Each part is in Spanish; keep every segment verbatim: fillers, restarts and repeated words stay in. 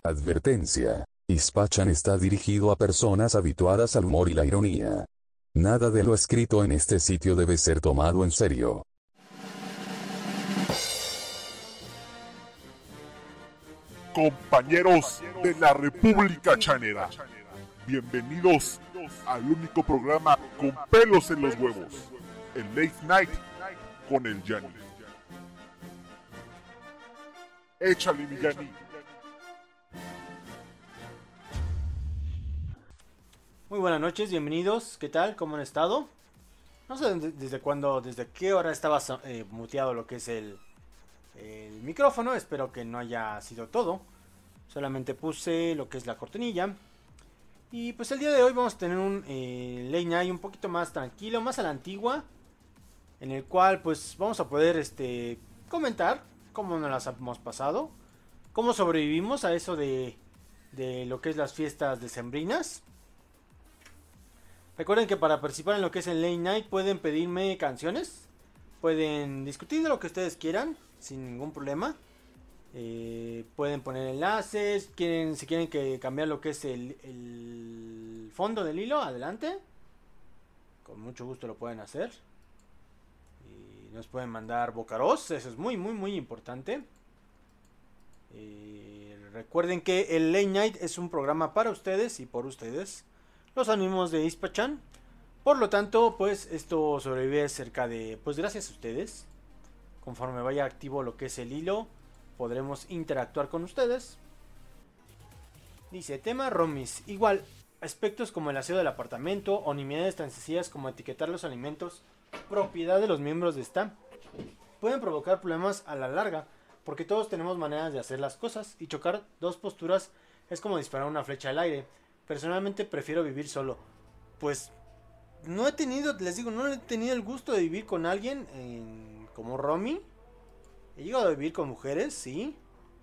Advertencia. Ispachan está dirigido a personas habituadas al humor y la ironía. Nada de lo escrito en este sitio debe ser tomado en serio. Compañeros de la República Chanera, bienvenidos al único programa con pelos en los huevos, el Late Night con el Yanni. Échale, mi Yanni. Muy buenas noches, bienvenidos. ¿Qué tal? ¿Cómo han estado? No sé desde, desde cuándo, desde qué hora estaba eh, muteado lo que es el, el micrófono. Espero que no haya sido todo. Solamente puse lo que es la cortinilla. Y pues el día de hoy vamos a tener un eh, late night un poquito más tranquilo, más a la antigua. En el cual pues vamos a poder este, comentar cómo nos las hemos pasado. Cómo sobrevivimos a eso de, de lo que es las fiestas decembrinas. Recuerden que para participar en lo que es el Late Night pueden pedirme canciones. Pueden discutir de lo que ustedes quieran sin ningún problema. Eh, pueden poner enlaces. Quieren, si quieren que cambiar lo que es el, el fondo del hilo, adelante. Con mucho gusto lo pueden hacer. Y nos pueden mandar bocaros. Eso es muy muy muy importante. Eh, recuerden que el Late Night es un programa para ustedes y por ustedes. Los ánimos de Ispachan. Por lo tanto, pues esto sobrevive cerca de, pues gracias a ustedes. Conforme vaya activo lo que es el hilo, podremos interactuar con ustedes. Dice, tema Romis. Igual, aspectos como el aseo del apartamento o nimiedades tan sencillas como etiquetar los alimentos, propiedad de los miembros de esta, pueden provocar problemas a la larga, porque todos tenemos maneras de hacer las cosas, y chocar dos posturas es como disparar una flecha al aire. Personalmente prefiero vivir solo. Pues no he tenido, les digo, no he tenido el gusto de vivir con alguien en, como Romy. He llegado a vivir con mujeres, sí.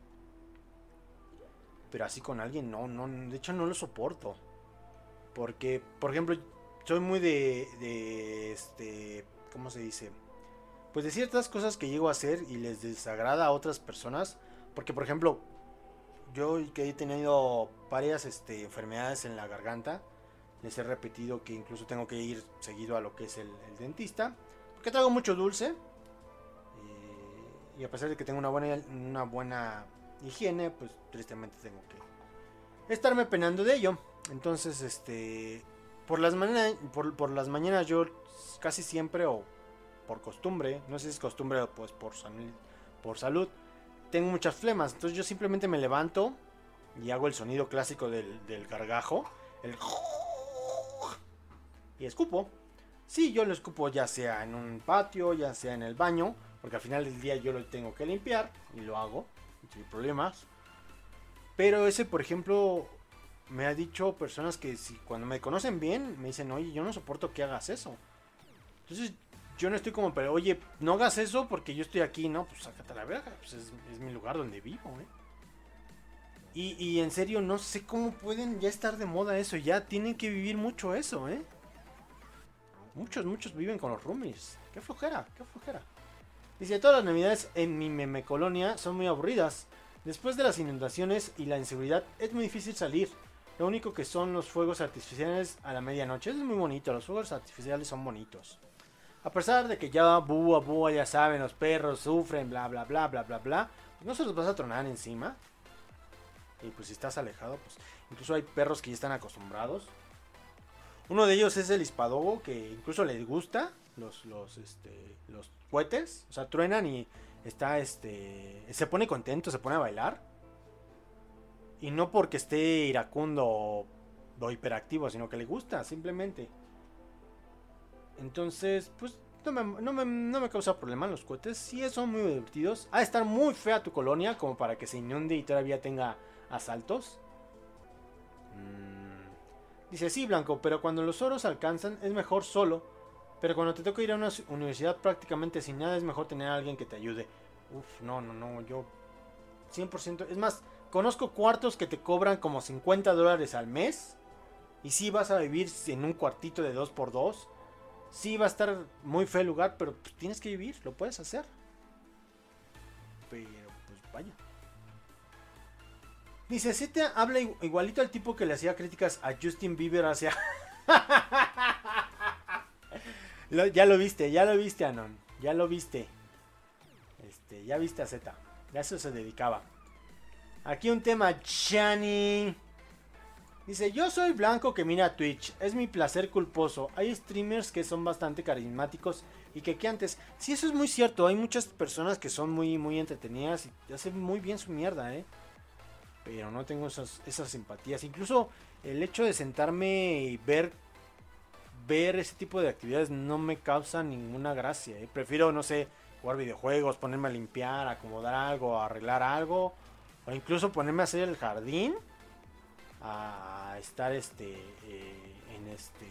Pero así con alguien, no, no, de hecho no lo soporto. Porque, por ejemplo, soy muy de, de, este, ¿cómo se dice? Pues de ciertas cosas que llego a hacer y les desagrada a otras personas. Porque, por ejemplo, yo que he tenido varias este, enfermedades en la garganta, les he repetido que incluso tengo que ir seguido a lo que es el, el dentista, porque traigo mucho dulce, eh, y a pesar de que tengo una buena, una buena higiene, pues tristemente tengo que estarme penando de ello. Entonces, este, por las mañanas, por, por las mañanas yo casi siempre, o por costumbre, no sé si es costumbre o pues por, por salud, tengo muchas flemas, entonces yo simplemente me levanto y hago el sonido clásico del, del gargajo, el y escupo. Sí, yo lo escupo ya sea en un patio, ya sea en el baño, porque al final del día yo lo tengo que limpiar y lo hago sin problemas. Pero ese, por ejemplo, me ha dicho personas que si cuando me conocen bien me dicen, oye, yo no soporto que hagas eso. Entonces yo no estoy como, pero oye, no hagas eso porque yo estoy aquí, ¿no? Pues sácate a la verga, pues es, es mi lugar donde vivo, ¿eh? Y, y en serio, no sé cómo pueden ya estar de moda eso, ya tienen que vivir mucho eso, ¿eh? Muchos, muchos viven con los roomies. Qué flojera, qué flojera. Dice, todas las navidades en mi meme colonia son muy aburridas. Después de las inundaciones y la inseguridad es muy difícil salir. Lo único que son los fuegos artificiales a la medianoche. Es muy bonito, los fuegos artificiales son bonitos. A pesar de que ya búa, búa, ya saben, los perros sufren, bla, bla, bla, bla, bla, bla. Pues no se los vas a tronar encima. Y pues si estás alejado, pues incluso hay perros que ya están acostumbrados. Uno de ellos es el hispadogo, que incluso les gusta los, los, este, los cohetes. O sea, truenan y está, este, se pone contento, se pone a bailar. Y no porque esté iracundo o, o hiperactivo, sino que le gusta, simplemente. Entonces, pues no me, no, me, no me causa problema los cohetes. Sí son muy divertidos. Ha de estar muy fea tu colonia como para que se inunde y todavía tenga asaltos. Mm. Dice, sí, Blanco, pero cuando los oros alcanzan es mejor solo. Pero cuando te toca ir a una universidad prácticamente sin nada es mejor tener a alguien que te ayude. Uf, no, no, no, yo cien por ciento. Es más, conozco cuartos que te cobran como cincuenta dólares al mes. Y sí vas a vivir en un cuartito de dos por dos. Sí va a estar muy feo el lugar, pero pues, tienes que vivir, lo puedes hacer. Pero pues vaya. Dice, sí te habla igualito al tipo que le hacía críticas a Justin Bieber hacia... lo, ya lo viste, ya lo viste, Anon. Ya lo viste. Este, ya viste a Z. Ya eso se dedicaba. Aquí un tema, Chani. Dice, yo soy blanco que mira Twitch. Es mi placer culposo. Hay streamers que son bastante carismáticos y que, que antes... Sí, eso es muy cierto. Hay muchas personas que son muy, muy entretenidas y hacen muy bien su mierda, ¿eh? Pero no tengo esas, esas simpatías. Incluso el hecho de sentarme y ver... Ver ese tipo de actividades no me causa ninguna gracia, ¿eh? Prefiero, no sé, jugar videojuegos, ponerme a limpiar, acomodar algo, arreglar algo. O incluso ponerme a hacer el jardín. A estar este eh, en este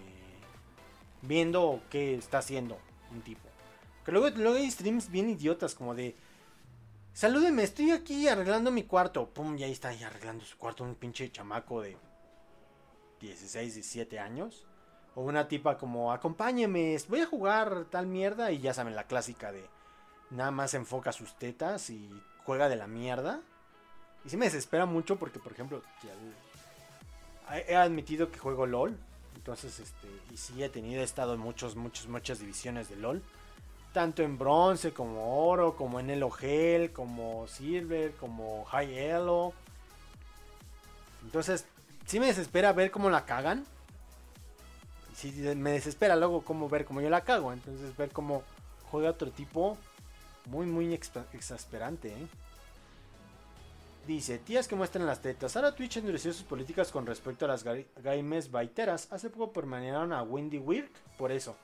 viendo qué está haciendo un tipo. Que luego, luego hay streams bien idiotas como de salúdeme, estoy aquí arreglando mi cuarto. Pum, y ahí está ahí arreglando su cuarto un pinche chamaco de dieciséis, diecisiete años. O una tipa como acompáñeme, voy a jugar tal mierda. Y ya saben, la clásica de nada más enfoca sus tetas y juega de la mierda. Y sí me desespera mucho porque, por ejemplo, he admitido que juego LOL. Entonces, este, y sí he tenido, he estado en muchos, muchos, muchas divisiones de LOL. Tanto en bronce, como oro, como en Elo Gel, como Silver, como High Elo. Entonces, sí me desespera ver cómo la cagan. Y sí me desespera luego cómo ver cómo yo la cago. Entonces, ver cómo juega otro tipo, muy, muy exasperante, ¿eh? Dice, tías que muestran las tetas. Ahora Twitch endureció sus políticas con respecto a las games baiteras. Hace poco permanecieron a Wendy Wirk por eso.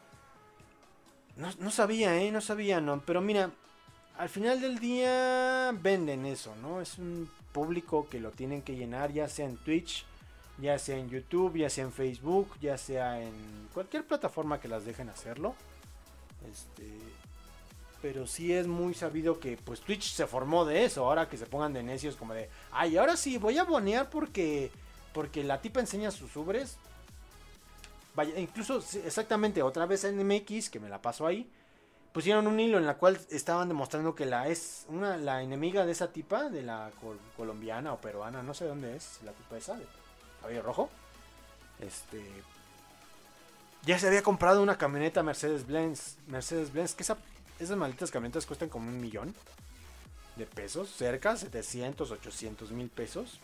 No, no sabía, eh, no sabía, no. Pero mira, al final del día venden eso, ¿no? Es un público que lo tienen que llenar, ya sea en Twitch, ya sea en YouTube, ya sea en Facebook, ya sea en cualquier plataforma que las dejen hacerlo. Este... Pero sí es muy sabido que pues Twitch se formó de eso. Ahora que se pongan de necios como de, ay, ahora sí voy a bonear porque porque la tipa enseña sus ubres. Vaya, incluso exactamente otra vez en M X, que me la paso ahí, pusieron un hilo en la cual estaban demostrando que la es una la enemiga de esa tipa, de la col colombiana o peruana, no sé dónde es, la tipa esa de cabello rojo. Este ya se había comprado una camioneta Mercedes-Benz, Mercedes-Benz, que esa esas malditas camionetas cuestan como un millón de pesos, cerca, setecientos, ochocientos mil pesos.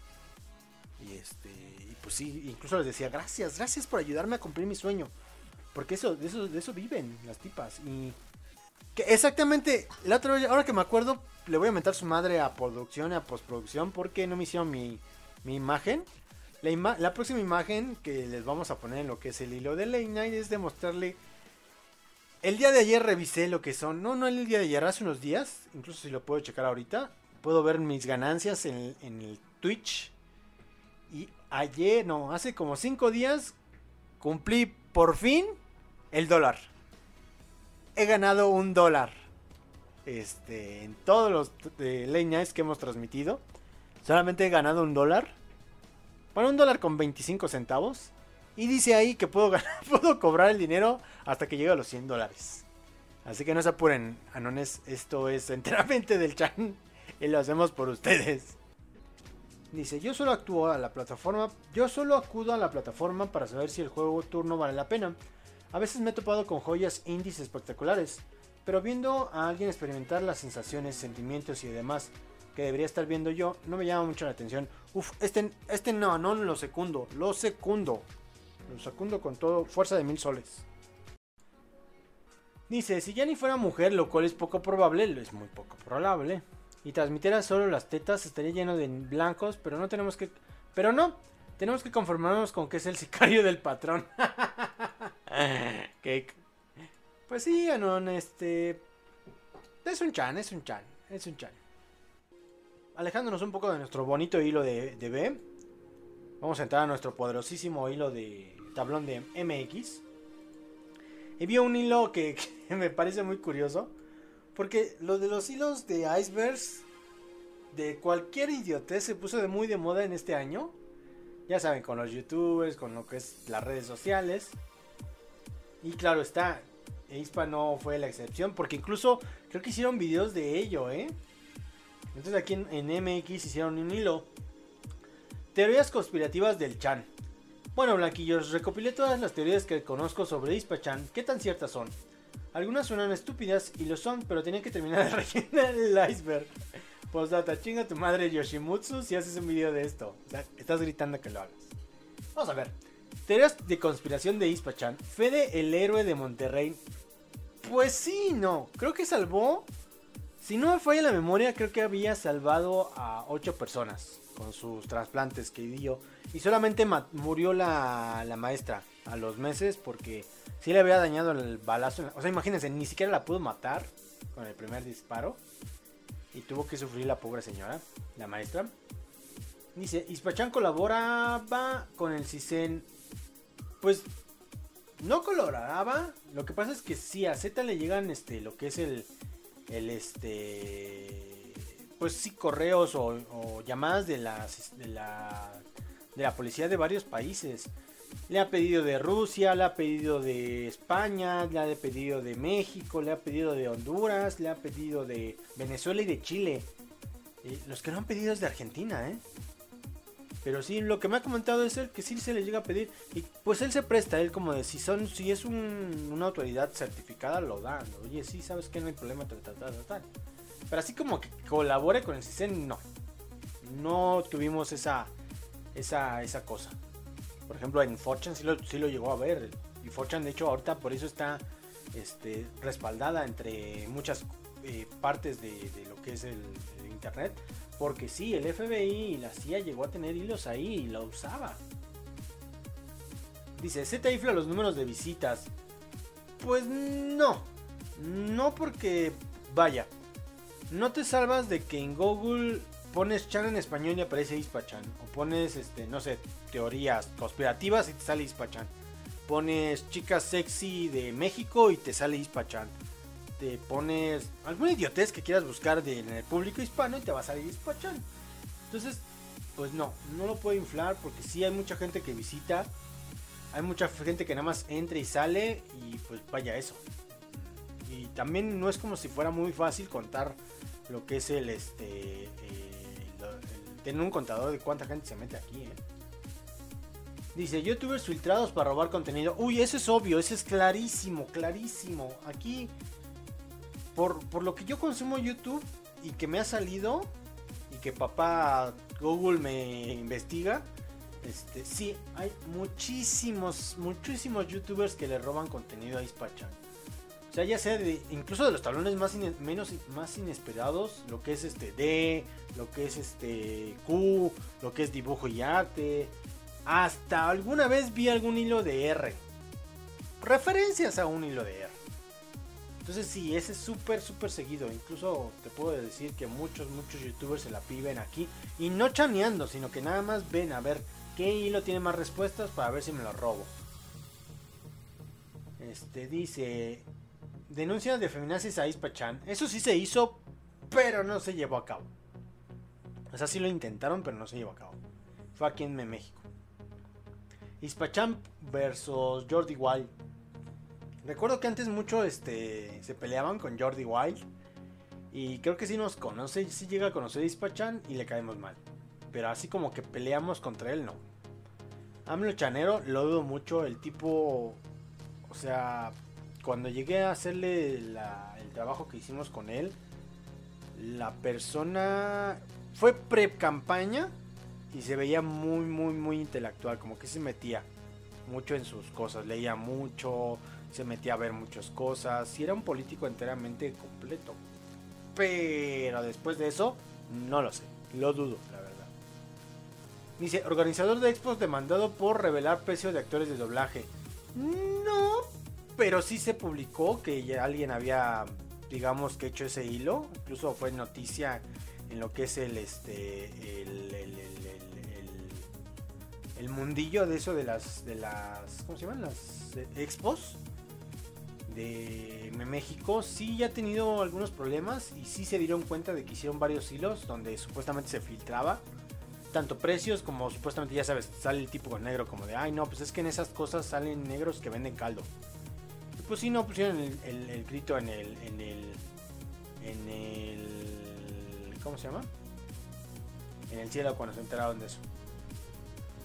Y este, y pues sí, incluso les decía, gracias, gracias por ayudarme a cumplir mi sueño. Porque eso, de eso, de eso viven las tipas. Y que exactamente, la otra vez, ahora que me acuerdo, le voy a mentar su madre a producción y a postproducción porque no me hicieron mi, mi imagen. La, ima la próxima imagen que les vamos a poner en lo que es el hilo de Late Night es demostrarle. El día de ayer revisé lo que son, no, no el día de ayer, hace unos días, incluso si lo puedo checar ahorita, puedo ver mis ganancias en, en el Twitch. Y ayer, no, hace como cinco días, cumplí por fin el dólar. He ganado un dólar. Este, en todos los eh, late nights que hemos transmitido, solamente he ganado un dólar. Bueno, un dólar con veinticinco centavos. Y dice ahí que puedo, ganar, puedo cobrar el dinero hasta que llegue a los cien dólares. Así que no se apuren, anones. Esto es enteramente del chan. Y lo hacemos por ustedes. Dice, yo solo actúo a la plataforma. Yo solo acudo a la plataforma para saber si el juego turno vale la pena. A veces me he topado con joyas indies espectaculares. Pero viendo a alguien experimentar las sensaciones, sentimientos y demás que debería estar viendo yo, no me llama mucho la atención. Uf, este, este no, no lo secundo. Lo secundo. Lo secundo con todo, fuerza de mil soles. Dice, si ya ni fuera mujer, lo cual es poco probable, es muy poco probable, y transmitiera solo las tetas, estaría lleno de blancos, pero no tenemos que... Pero no, tenemos que conformarnos con que es el sicario del patrón. ¿Qué? Pues sí, Anon, este... Es un chan, es un chan, es un chan. Alejándonos un poco de nuestro bonito hilo de, de B, vamos a entrar a nuestro poderosísimo hilo de tablón de M X. Y vi un hilo que, que me parece muy curioso. Porque lo de los hilos de icebergs de cualquier idiotez se puso de muy de moda en este año. Ya saben, con los youtubers, con lo que es las redes sociales. Y claro está, Aespa no fue la excepción. Porque incluso creo que hicieron videos de ello, ¿eh? Entonces aquí en, en M X hicieron un hilo Teorías conspirativas del Chan. Bueno, Blanquillos, recopilé todas las teorías que conozco sobre Ispa-chan. ¿Qué tan ciertas son? Algunas suenan estúpidas y lo son, pero tenían que terminar de rellenar el iceberg. Postdata, chinga tu madre Yoshimutsu si haces un video de esto. O sea, estás gritando que lo hagas. Vamos a ver. Teorías de conspiración de Ispa-chan. Fede, el héroe de Monterrey. Pues sí, no. Creo que salvó. Si no me falla la memoria, creo que había salvado a ocho personas con sus trasplantes que dio. Y solamente murió la, la maestra a los meses porque sí le había dañado el balazo. O sea, imagínense, ni siquiera la pudo matar con el primer disparo. Y tuvo que sufrir la pobre señora, la maestra. Dice, Ispa-chan colaboraba con el CISEN. Pues no colaboraba. Lo que pasa es que sí, a Z le llegan este, lo que es el... el este pues sí, correos o, o llamadas de las de la de la policía de varios países. Le ha pedido de Rusia, le ha pedido de España, le ha pedido de México, le ha pedido de Honduras, le ha pedido de Venezuela y de Chile. Eh, los que no han pedido es de Argentina, ¿eh? Pero sí, lo que me ha comentado es el que sí se le llega a pedir. Y pues él se presta, él como de si son, si es un, una autoridad certificada, lo dan. Oye, sí, sabes que no hay problema, tal, tal, tal, tal. Pero así como que colabore con el CISEN, no. No tuvimos esa, esa, esa cosa. Por ejemplo, en cuatro chan sí lo, sí lo llegó a ver. Y cuatro chan, de hecho, ahorita por eso está este, respaldada entre muchas eh, partes de, de lo que es el, el internet. Porque sí, el F B I y la C I A llegó a tener hilos ahí y lo usaba. Dice, Z infla los números de visitas. Pues no. No porque, vaya, no te salvas de que en Google pones Chan en español y aparece Ispa-chan. O pones, este, no sé, teorías conspirativas y te sale Ispa-chan. Pones chicas sexy de México y te sale Ispa-chan. Te pones alguna idiotez que quieras buscar de, en el público hispano y te va a salir Ispa-chan. Entonces, pues no, no lo puedo inflar porque sí hay mucha gente que visita. Hay mucha gente que nada más entra y sale y pues vaya eso. Y también no es como si fuera muy fácil contar lo que es el, este, eh, lo, el tener un contador de cuánta gente se mete aquí, ¿eh? Dice, youtubers filtrados para robar contenido. Uy, eso es obvio, eso es clarísimo, clarísimo. Aquí... Por, por lo que yo consumo YouTube y que me ha salido y que papá Google me investiga, este, sí, hay muchísimos, muchísimos youtubers que le roban contenido a Ispa-chan. O sea, ya sea de, incluso de los talones más, in, menos, más inesperados, lo que es este D, lo que es este Q, lo que es dibujo y arte. Hasta alguna vez vi algún hilo de R. Referencias a un hilo de R. Entonces sí, ese es súper, súper seguido. Incluso te puedo decir que muchos, muchos youtubers se la piden aquí. Y no chaneando, sino que nada más ven a ver qué hilo tiene más respuestas para ver si me lo robo. Este dice... Denuncia de feminazis a Ispa-chan. Eso sí se hizo, pero no se llevó a cabo. O sea, sí lo intentaron, pero no se llevó a cabo. Fue aquí en México. Ispa-chan versus Jordi Wild. Recuerdo que antes mucho este, se peleaban con Jordi Wild. Y creo que sí nos conoce, sí llega a conocer a Ispa-chan y le caemos mal. Pero así como que peleamos contra él, no. AMLO Chanero, lo dudo mucho. El tipo, o sea, cuando llegué a hacerle la, el trabajo que hicimos con él, la persona fue pre-campaña y se veía muy, muy, muy intelectual. Como que se metía mucho en sus cosas, leía mucho, se metía a ver muchas cosas y era un político enteramente completo. Pero después de eso, no lo sé, lo dudo, la verdad. Dice, organizador de expos demandado por revelar precio de actores de doblaje. No, pero sí se publicó que ya alguien había, digamos, que hecho ese hilo. Incluso fue noticia en lo que es el, este, el, el, el, el, el, el mundillo de eso de las, de las, ¿cómo se llaman? Las expos de México. Sí, ya ha tenido algunos problemas y sí se dieron cuenta de que hicieron varios hilos donde supuestamente se filtraba tanto precios como supuestamente, ya sabes, sale el tipo con negro como de, ay no, pues es que en esas cosas salen negros que venden caldo. Y pues sí, no pusieron el, el, el grito en el, en el, en el, ¿cómo se llama? En el cielo cuando se enteraron de eso.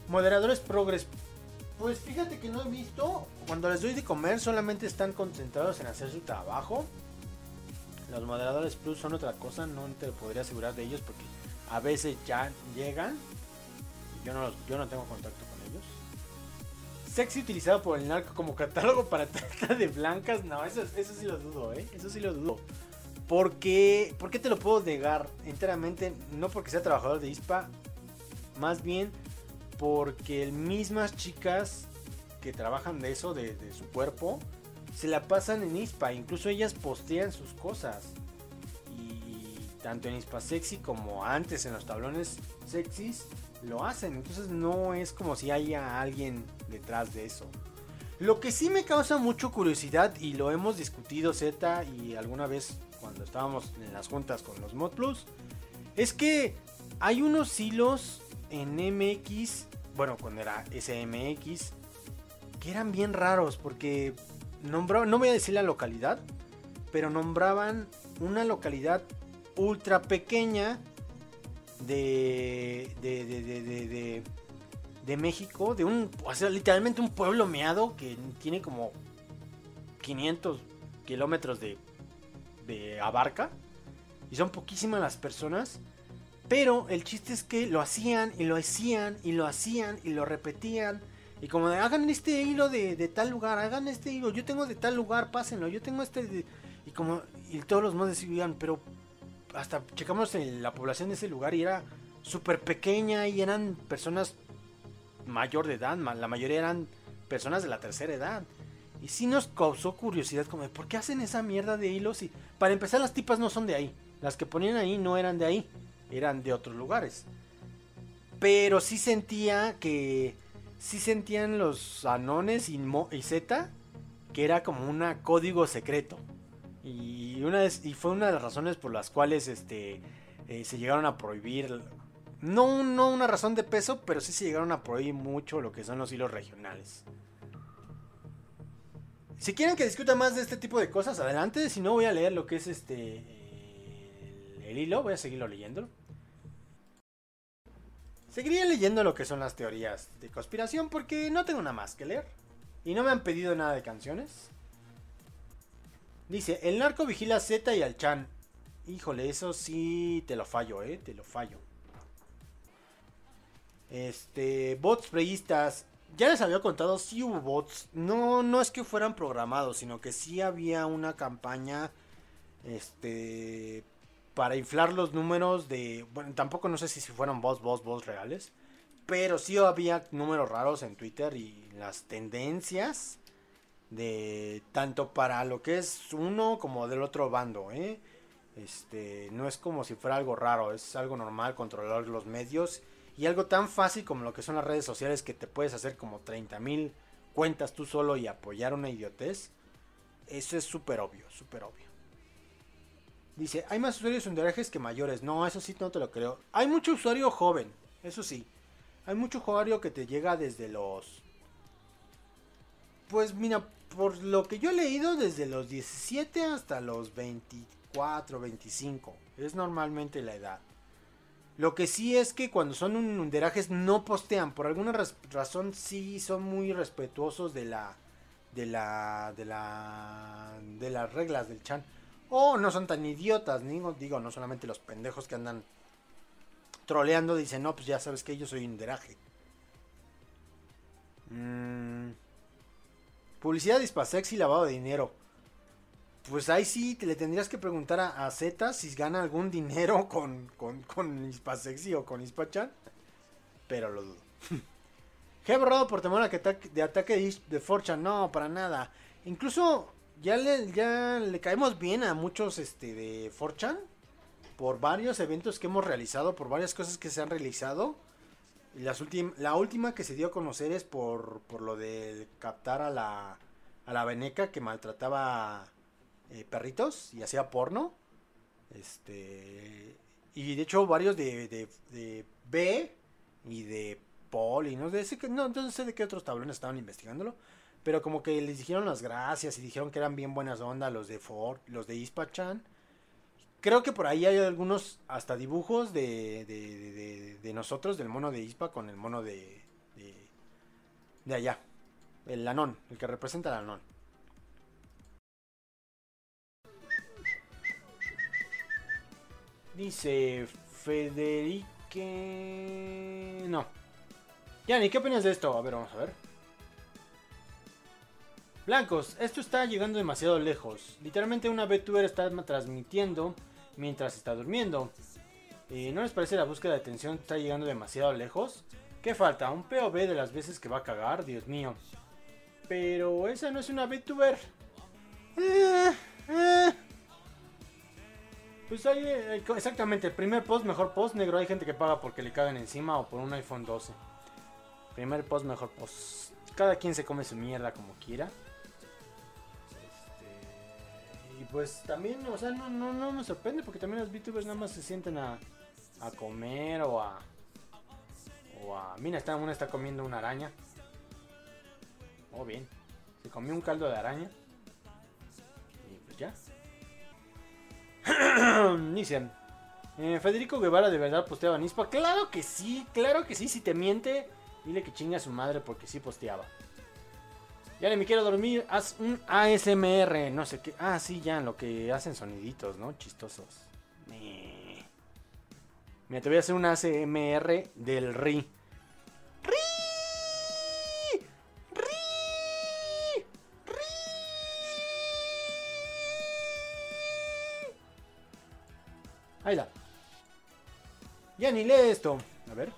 Moderadores progres. Pues fíjate que no he visto. Cuando les doy de comer solamente están concentrados en hacer su trabajo. Los moderadores plus son otra cosa. No te podría asegurar de ellos porque a veces ya llegan. Yo no, los, yo no tengo contacto con ellos. Sexy utilizado por el narco como catálogo para trata de blancas. No, eso, eso sí lo dudo, ¿eh? Eso sí lo dudo. Porque, ¿por qué te lo puedo negar enteramente? No porque sea trabajador de I S P A. Más bien porque mismas chicas que trabajan de eso, de, de su cuerpo, se la pasan en I S P A. Incluso ellas postean sus cosas. Y tanto en I S P A Sexy como antes en los tablones sexys lo hacen. Entonces no es como si haya alguien detrás de eso. Lo que sí me causa mucho curiosidad, y lo hemos discutido Z y alguna vez cuando estábamos en las juntas con los Mod Plus, es que hay unos hilos en M X, bueno, cuando era S M X, que eran bien raros porque nombraban, no voy a decir la localidad, pero nombraban una localidad ultra pequeña de de, de, de, de, de, de México, de un, o sea, literalmente un pueblo meado que tiene como quinientos kilómetros de, de abarca, y son poquísimas las personas. Pero el chiste es que lo hacían y lo hacían y lo hacían y lo repetían. Y como de, hagan este hilo de, de tal lugar, hagan este hilo, yo tengo de tal lugar, pásenlo, yo tengo este... De... Y como, y todos los mods decían, pero hasta checamos en la población de ese lugar y era súper pequeña y eran personas mayor de edad, la mayoría eran personas de la tercera edad. Y sí nos causó curiosidad, como de, ¿por qué hacen esa mierda de hilos? Y para empezar, las tipas no son de ahí, las que ponían ahí no eran de ahí. Eran de otros lugares. Pero sí sentía que... Sí sentían los Anones y, Mo, y Z que era como un código secreto. Y, una de, y fue una de las razones por las cuales este, eh, se llegaron a prohibir. No, no una razón de peso, pero sí se llegaron a prohibir mucho lo que son los hilos regionales. Si quieren que discuta más de este tipo de cosas, adelante. Si no, voy a leer lo que es este... El, el hilo, voy a seguirlo leyéndolo. Seguiría leyendo lo que son las teorías de conspiración porque no tengo nada más que leer. Y no me han pedido nada de canciones. Dice, el narco vigila a Z y al Chan. Híjole, eso sí te lo fallo, eh, te lo fallo. Este, bots preístas. Ya les había contado, sí hubo bots. No, no es que fueran programados, sino que sí había una campaña, este... para inflar los números de... Bueno, tampoco no sé si fueron bots, bots, bots reales. Pero sí había números raros en Twitter y las tendencias de... Tanto para lo que es uno como del otro bando, ¿eh? Este... No es como si fuera algo raro, es algo normal controlar los medios. Y algo tan fácil como lo que son las redes sociales, que te puedes hacer como treinta mil cuentas tú solo y apoyar una idiotez. Eso es súper obvio, súper obvio. Dice, hay más usuarios underages que mayores. No, eso sí no te lo creo. Hay mucho usuario joven, eso sí. Hay mucho usuario que te llega desde los... Pues mira, por lo que yo he leído, desde los diecisiete hasta los veinticuatro, veinticinco. Es normalmente la edad. Lo que sí es que cuando son underages no postean. Por alguna razón sí son muy respetuosos de la... De la... De la... De las reglas del chan. O no son tan idiotas, ni digo, no solamente los pendejos que andan troleando dicen, no, pues ya sabes que yo soy un deraje. Mm. Publicidad de Ispasex y lavado de dinero. Pues ahí sí te le tendrías que preguntar a, a Z si gana algún dinero con, con, con Ispasexy o con Ispachan. Pero lo dudo. He borrado por temor a que ataque, de ataque de, de cuatro chan. No, para nada. Incluso... Ya le, ya le caemos bien a muchos este, de cuatro chan por varios eventos que hemos realizado, por varias cosas que se han realizado. Y las ultim, la última que se dio a conocer es por, por lo de captar a la, a la veneca que maltrataba eh, perritos y hacía porno. Este y de hecho varios de, de, de B y de Paul y no, de ese, no, no sé de qué otros tablones estaban investigándolo. Pero como que les dijeron las gracias y dijeron que eran bien buenas onda los de Ford, los de Ispachan. Creo que por ahí hay algunos hasta dibujos de, de, de, de nosotros, del mono de Ispa con el mono de, de de allá. El Anon, el que representa al Anon. Dice Federique... No. Yani, ¿qué opinas de esto? A ver, vamos a ver. Blancos, esto está llegando demasiado lejos. Literalmente una VTuber está transmitiendo mientras está durmiendo. Eh, ¿No les parece la búsqueda de atención está llegando demasiado lejos? ¿Qué falta? Un P O V de las veces que va a cagar, Dios mío. Pero esa no es una VTuber. Eh, eh. Pues hay, eh, exactamente, el primer post, mejor post, negro. Hay gente que paga porque le cagan encima o por un iPhone doce. Primer post, mejor post. Cada quien se come su mierda como quiera. Este, y pues también, o sea, no, no, no me sorprende porque también los VTubers nada más se sienten a, a comer o a... O a... Mira, está, una está comiendo una araña. Oh, bien. Se comió un caldo de araña. Y pues ya. Dicen, eh, Federico Guevara de verdad posteaba en Ispa. Claro que sí, claro que sí. Si te miente, dile que chinga a su madre porque sí posteaba. Ya me quiero dormir. Haz un A S M R. No sé qué. Ah, sí, ya, lo que hacen soniditos, ¿no? Chistosos. Eh. Mira, te voy a hacer un A S M R del Ri. ¡Ri! Ahí da. Ya ni lee esto. A ver.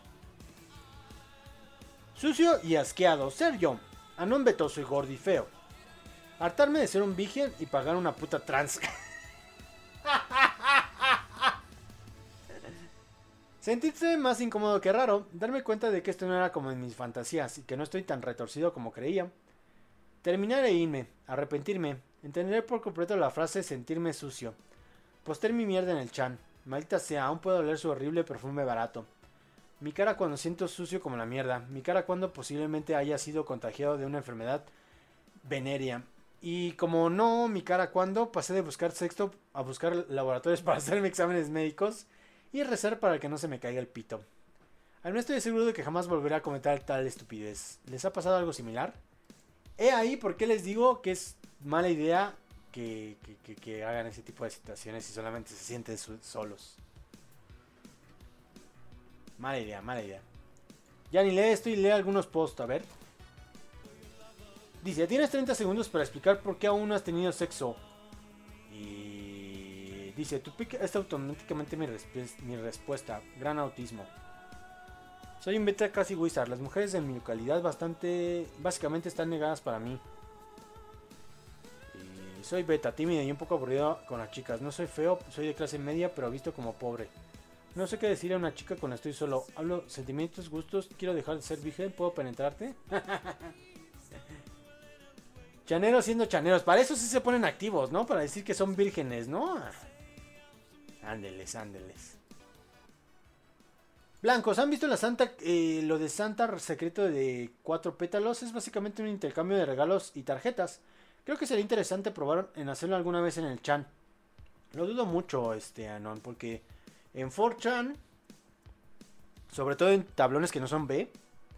Sucio y asqueado. Ser yo. Anón vetoso y gordo y feo. Hartarme de ser un virgen y pagar una puta trans. Sentirse más incómodo que raro. Darme cuenta de que esto no era como en mis fantasías y que no estoy tan retorcido como creía. Terminar e irme. Arrepentirme. Entender por completo la frase sentirme sucio. Postear mi mierda en el chan. Maldita sea, aún puedo oler su horrible perfume barato. Mi cara cuando siento sucio como la mierda. Mi cara cuando posiblemente haya sido contagiado de una enfermedad venérea. Y como no, mi cara cuando pasé de buscar sexto a buscar laboratorios para hacerme exámenes médicos y rezar para que no se me caiga el pito. Al menos estoy seguro de que jamás volveré a comentar tal estupidez. ¿Les ha pasado algo similar? He ahí por qué les digo que es mala idea que, que, que, que hagan ese tipo de situaciones y solamente se sienten solos. Mala idea, mala idea. Ya ni lee esto y lee algunos posts, a ver. Dice, tienes treinta segundos para explicar por qué aún no has tenido sexo. Y dice, tu pick es automáticamente mi, resp mi respuesta. Gran autismo. Soy un beta casi wizard. Las mujeres en mi localidad bastante, básicamente están negadas para mí. Y soy beta, tímido y un poco aburrido con las chicas. No soy feo, soy de clase media, pero visto como pobre. No sé qué decir a una chica cuando estoy solo. Hablo sentimientos, gustos, quiero dejar de ser virgen, ¿puedo penetrarte? Chaneros siendo chaneros. Para eso sí se ponen activos, ¿no? Para decir que son vírgenes, ¿no? Ándeles, ándeles. Blancos, ¿han visto la Santa, eh, lo de Santa secreto de cuatro pétalos? Es básicamente un intercambio de regalos y tarjetas. Creo que sería interesante probar en hacerlo alguna vez en el chan. Lo dudo mucho, este, Anon, porque en cuatro chan, sobre todo en tablones que no son B,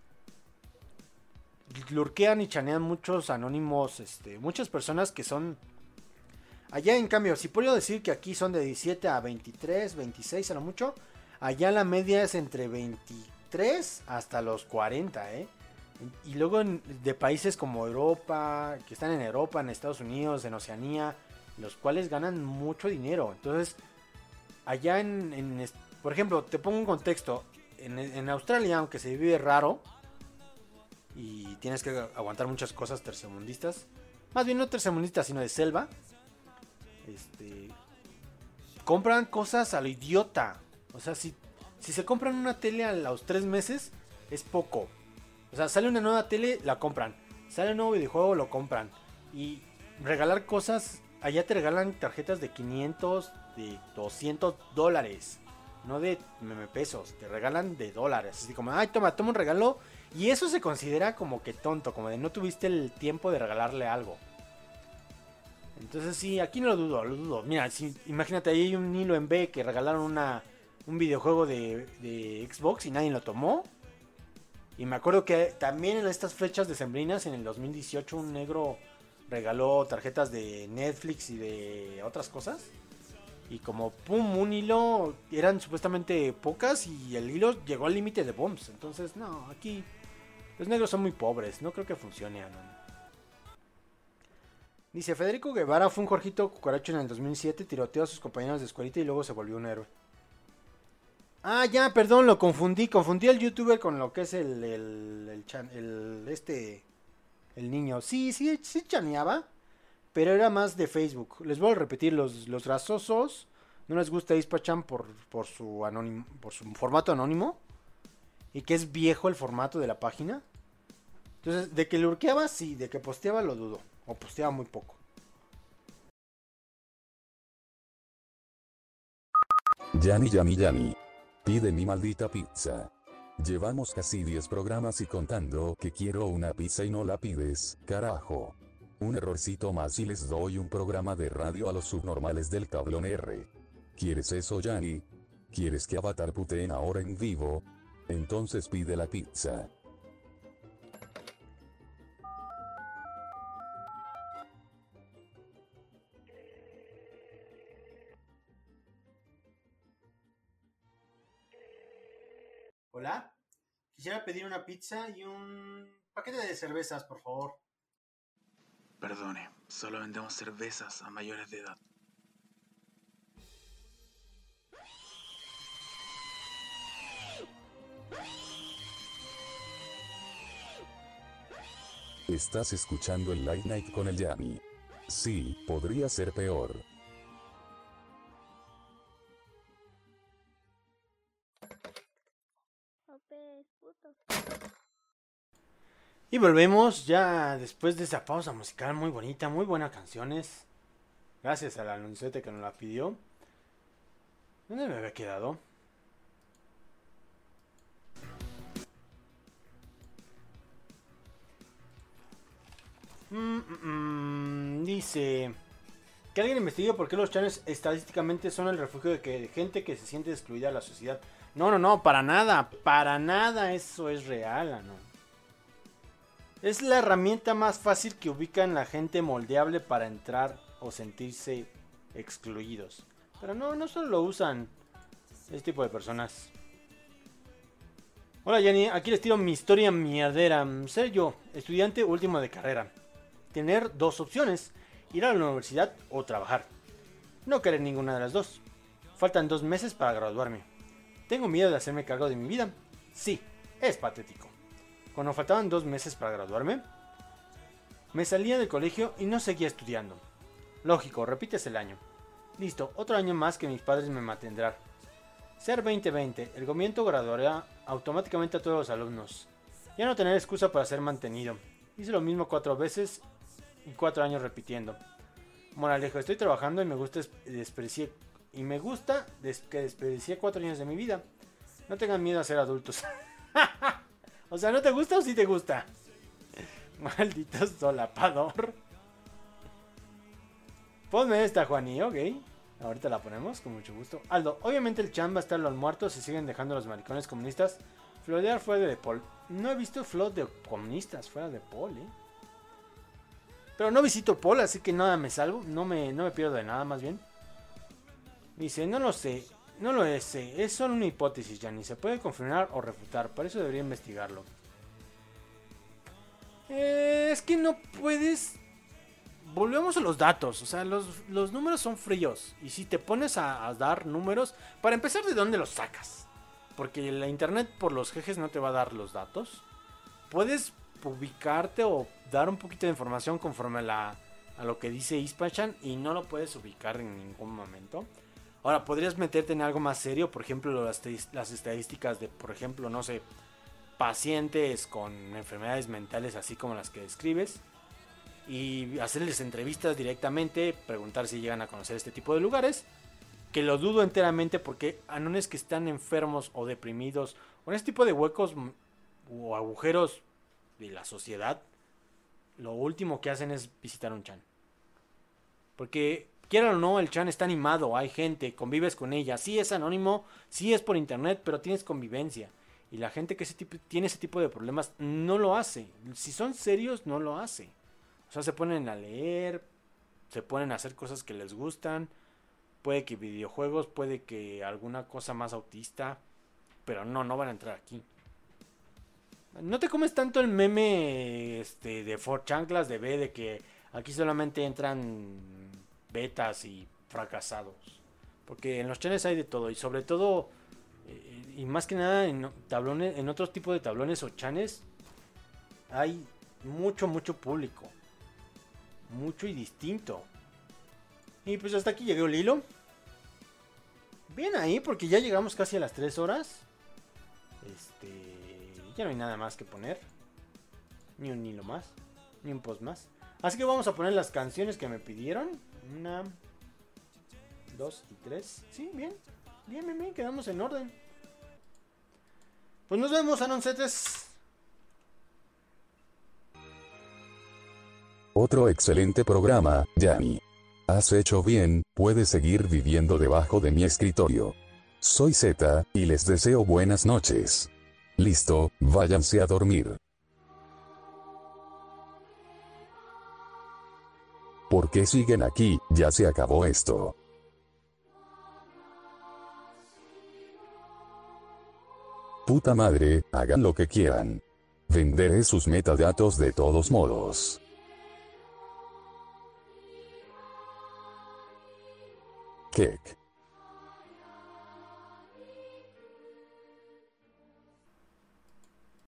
lurkean y chanean muchos anónimos, este, muchas personas que son... Allá en cambio, si puedo decir que aquí son de diecisiete a veintitrés, veintiséis a lo mucho, allá la media es entre veintitrés hasta los cuarenta, ¿eh? Y luego en, de países como Europa, que están en Europa, en Estados Unidos, en Oceanía, los cuales ganan mucho dinero. Entonces, allá en, en por ejemplo, te pongo un contexto, en, en Australia, aunque se vive raro, y tienes que aguantar muchas cosas tercermundistas, más bien no tercermundistas, sino de selva, este, compran cosas a lo idiota. O sea, si, si se compran una tele a los tres meses, es poco. O sea, sale una nueva tele, la compran. Sale un nuevo videojuego, lo compran. Y regalar cosas, allá te regalan tarjetas de quinientos, de doscientos dólares. No de pesos, te regalan de dólares. Así como, ay, toma, toma un regalo. Y eso se considera como que tonto, como de no tuviste el tiempo de regalarle algo. Entonces sí, aquí no lo dudo, lo dudo. Mira, si, imagínate, ahí hay un hilo en B que regalaron una, un videojuego de, de Xbox y nadie lo tomó. Y me acuerdo que también en estas fechas decembrinas, en el dos mil dieciocho, un negro regaló tarjetas de Netflix y de otras cosas. Y como pum, un hilo, eran supuestamente pocas y el hilo llegó al límite de bombs. Entonces, no, aquí los negros son muy pobres, no creo que funcione. ¿No? Dice, Federico Guevara fue un Jorgito cucaracho en el dos mil siete, tiroteó a sus compañeros de escuelita y luego se volvió un héroe. Ah, ya, perdón, lo confundí, confundí al youtuber con lo que es el, el, el, chan, el este, el niño. Sí, sí, sí chaneaba, pero era más de Facebook. Les voy a repetir, los, los grasosos no les gusta Ispachan por, por, su anónimo, por su formato anónimo y que es viejo el formato de la página. Entonces, de que lurkeaba, sí, de que posteaba lo dudo, o posteaba muy poco. Yani, Yani, Yani. Pide mi maldita pizza. Llevamos casi diez programas y contando que quiero una pizza y no la pides, carajo. Un errorcito más y les doy un programa de radio a los subnormales del tablón R. ¿Quieres eso, Yani? ¿Quieres que Avatar puteen ahora en vivo? Entonces pide la pizza. Hola, quisiera pedir una pizza y un paquete de cervezas, por favor. Perdone, solo vendemos cervezas a mayores de edad. Estás escuchando el Late Night con el Yani. Sí, podría ser peor. Y volvemos ya después de esa pausa musical muy bonita, muy buenas canciones. Gracias al anunciante que nos la pidió. ¿Dónde me había quedado? Mm, mm, mm, dice que alguien investigue por qué los chanes estadísticamente son el refugio de, que, de gente que se siente excluida de la sociedad. No, no, no, para nada, para nada eso es real, ¿no? Es la herramienta más fácil que ubican la gente moldeable para entrar o sentirse excluidos. Pero no, no solo lo usan este tipo de personas. Hola Jenny, aquí les tiro mi historia mierdera. Ser yo, estudiante último de carrera. Tener dos opciones, ir a la universidad o trabajar. No querer ninguna de las dos. Faltan dos meses para graduarme. ¿Tengo miedo de hacerme cargo de mi vida? Sí, es patético. Cuando faltaban dos meses para graduarme, me salía del colegio y no seguía estudiando. Lógico, repites el año. Listo, otro año más que mis padres me mantendrán. Ser veinte veinte, el gobierno graduará automáticamente a todos los alumnos. Ya no tener excusa para ser mantenido. Hice lo mismo cuatro veces y cuatro años repitiendo. Moraleja, estoy trabajando y me gusta desperdiciar y me gusta des que desperdicié cuatro años de mi vida. No tengan miedo a ser adultos. O sea, ¿no te gusta o sí te gusta? Maldito solapador. Ponme esta, Juani, ok. Ahorita la ponemos, con mucho gusto. Aldo, obviamente el chan va a estar los muertos y siguen dejando a los maricones comunistas florear fuera de Paul. No he visto flot de comunistas fuera de Paul, eh. Pero no visito Paul, así que nada me salvo. No me, no me pierdo de nada, más bien. Dice, no lo sé. No lo sé, es solo una hipótesis, ya ni se puede confirmar o refutar, por eso debería investigarlo. Eh, es que no puedes... Volvemos a los datos, o sea, los, los números son fríos. Y si te pones a, a dar números, para empezar, ¿de dónde los sacas? Porque la internet por los jejes no te va a dar los datos. Puedes ubicarte o dar un poquito de información conforme a, la, a lo que dice Ispachan y no lo puedes ubicar en ningún momento. Ahora, podrías meterte en algo más serio, por ejemplo, las, las estadísticas de, por ejemplo, no sé, pacientes con enfermedades mentales así como las que describes, y hacerles entrevistas directamente, preguntar si llegan a conocer este tipo de lugares, que lo dudo enteramente porque a no es que están enfermos o deprimidos, o en este tipo de huecos o agujeros de la sociedad, lo último que hacen es visitar un chan. Porque... quieran o no, el chan está animado, hay gente, convives con ella. Sí es anónimo, sí es por internet, pero tienes convivencia. Y la gente que ese tipo, tiene ese tipo de problemas no lo hace. Si son serios, no lo hace. O sea, se ponen a leer, se ponen a hacer cosas que les gustan. Puede que videojuegos, puede que alguna cosa más autista. Pero no, no van a entrar aquí. No te comes tanto el meme este, de For Chanclas de B, de que aquí solamente entran betas y fracasados. Porque en los chanes hay de todo. Y sobre todo, eh, y más que nada en tablones, en otros tipos de tablones o chanes, hay mucho, mucho público. Mucho y distinto. Y pues hasta aquí llegó el hilo. Bien ahí, porque ya llegamos casi a las tres horas. Este... Ya no hay nada más que poner. Ni un hilo más. Ni un post más. Así que vamos a poner las canciones que me pidieron. Una, dos y tres. Sí, bien. Bien, bien, bien. Quedamos en orden. Pues nos vemos, Anoncetes. Otro excelente programa, Yanni. Has hecho bien, puedes seguir viviendo debajo de mi escritorio. Soy Z, y les deseo buenas noches. Listo, váyanse a dormir. ¿Por qué siguen aquí? Ya se acabó esto. Puta madre, hagan lo que quieran. Venderé sus metadatos de todos modos. Kek.